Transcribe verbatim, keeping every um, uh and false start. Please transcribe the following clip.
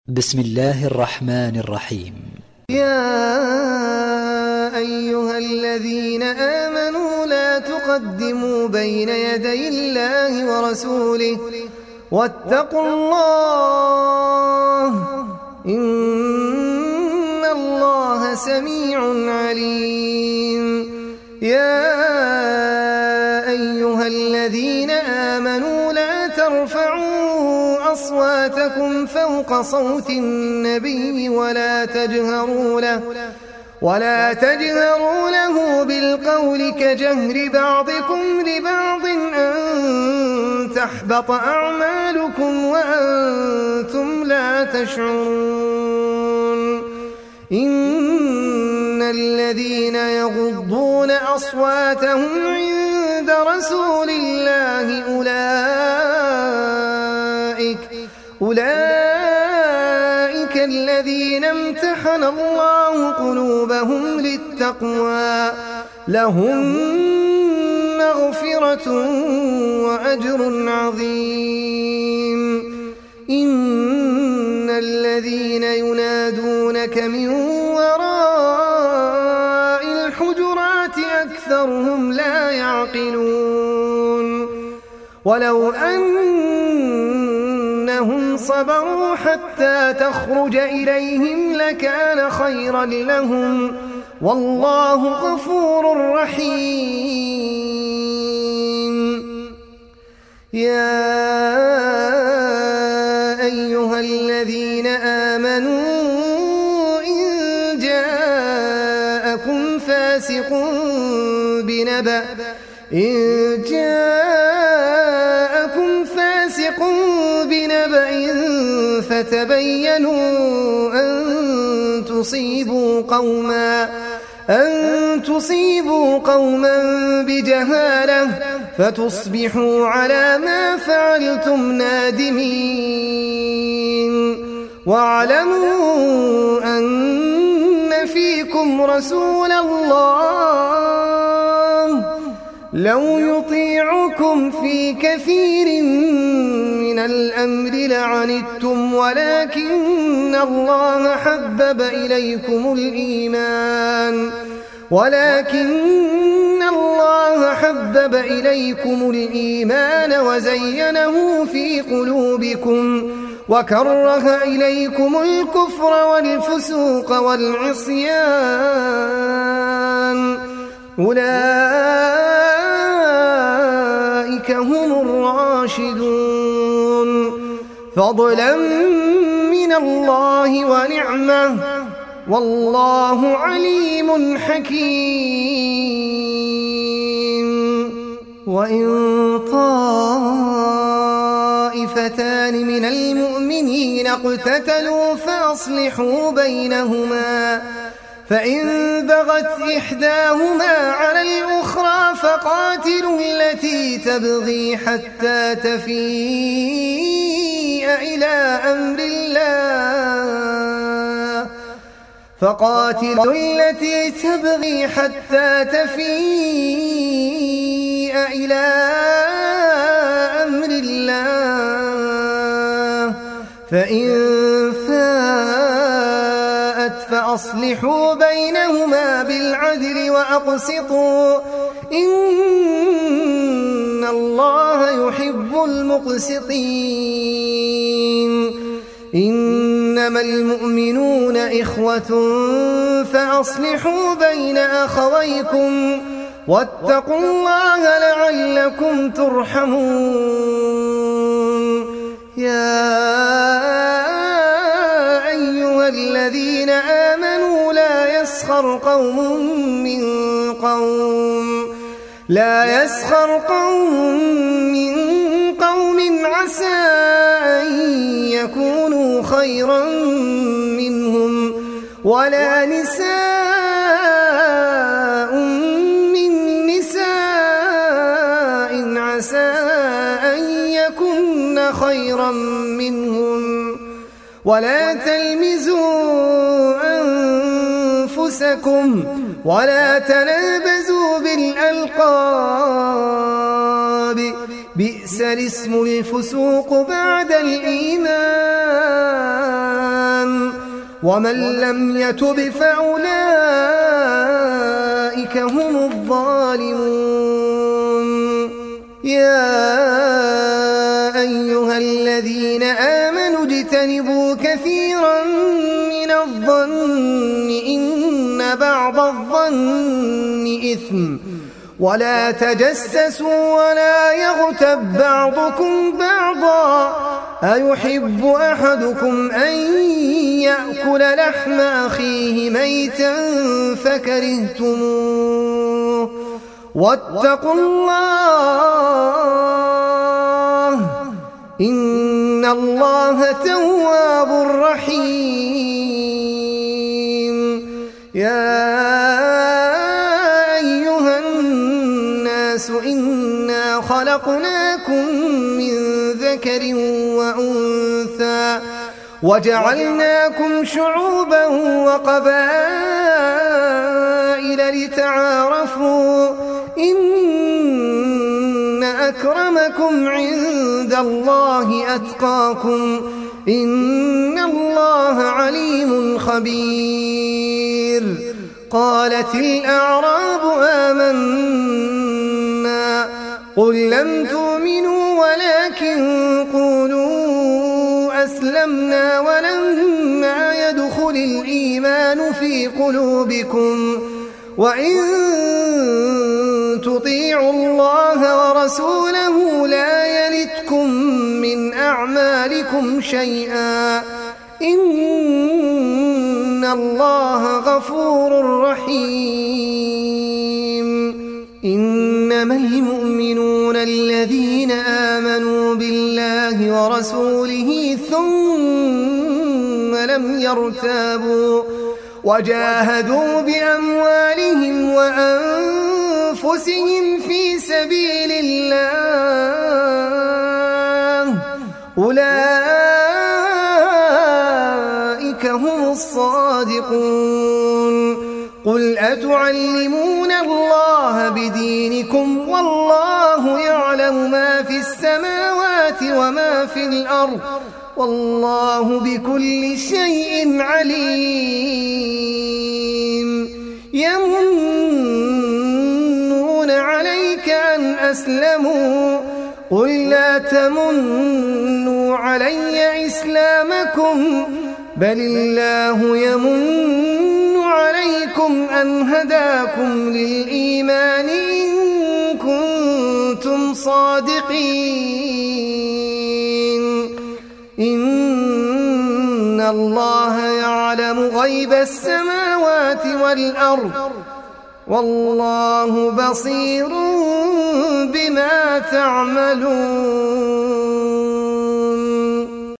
بسم الله الرحمن الرحيم. يا أيها الذين آمنوا لا تقدموا بين يدي الله ورسوله واتقوا الله إن الله سميع عليم. يا أيها الذين آمنوا لا ترفعوا أصواتكم فوق صوت النبي ولا تجهروا له ولا تجهروا له بالقول كجهر بعضكم لبعض أن تحبط أعمالكم وأنتم لا تشعرون. إن الذين يغضون أصواتهم عند رسول الله أولئك أولئك الذين امتحن الله قلوبهم للتقوى لهم مغفرة وأجر عظيم. إن الذين ينادونك من وراء الحجرات أكثرهم لا يعقلون. ولو أنهم صبروا حتى تخرج إليهم لكان خيرا لهم والله غفور رحيم. يا أيها الذين آمنوا إن جاءكم فاسق بنبأ إن جاءكم فاسق بنبأ فتبينوا أن تصيبوا قوما أن تصيبوا قوما بجهالة فتصبحوا على ما فعلتم نادمين. واعلموا أن فيكم رسول الله لو يطيعكم في كثير من الأمر لعنتم ولكن الله حبب إليكم الإيمان ولكن الله حبب إليكم الإيمان وزينه في قلوبكم وكره إليكم الكفر والفسوق والعصيان أولئك هم الراشدون فضلا من الله ونعمة والله عليم حكيم. وإن طائفتان من المؤمنين اقتتلوا فأصلحوا بينهما فإن بغت إحداهما على الأخرى فقاتلوا التي تبغي حتى تفيء إلى أمر الله فقاتلوا التي تبغي حتى تفيء إلى أمر الله فإن فاءت فأصلحوا بينهما بالعدل وأقسطوا إن الله يحب المقسطين. إنما المؤمنون إخوة فأصلحوا بين أخويكم واتقوا الله لعلكم ترحمون. يا أيها الذين آمنوا لا يسخر قوم من قوم لا يسخر قوم من قوم عسى أن يكونوا خيرا منهم ولا نساء من نساء عسى أن يكن خيرا منهم ولا تلمزوا أنفسكم ولا تنابزوا بالألقاب بئس الاسم الفسوق بعد الإيمان ومن لم يتب فأولئك هم الظالمون. يا أيها الذين آمنوا اجتنبوا كثيرا من الظن إن بعض الظن إثم ولا تجسسوا ولا يغتب بعضكم بعضا أيحب أحدكم أن يأكل لحم أخيه ميتا فكرهتموه واتقوا الله إن الله تواب رحيم. يا أيها الناس إنا خلقناكم من ذكر وأنثى وجعلناكم شعوبا وقبائل لتعارفوا إن أكرمكم عند الله أتقاكم إن الله عليم خبير. قالت الأعراب آمنا قل لم تؤمنوا ولكن قولوا أسلمنا ولما يدخل الإيمان في قلوبكم وإن تطيعوا الله ورسوله لا يلتكم من أعمالكم شيئا إن الله غفور رحيم. إنما المؤمنون الذين آمنوا بالله ورسوله ثم لم يرتابوا وجاهدوا بأموالهم وأنفسهم في سبيل الله أولئك هم الصادقون. قل أتعلمون الله بدينكم والله يعلم ما في السماوات وما في الأرض والله بكل شيء عليم. يمنون عليك أن أسلموا قل لا تمنوا علي إسلامكم بل الله يمن عليكم أن هداكم للإيمان إن كنتم صادقين. إن الله يعلم غيب السماوات والأرض والله بصير بما تعملون.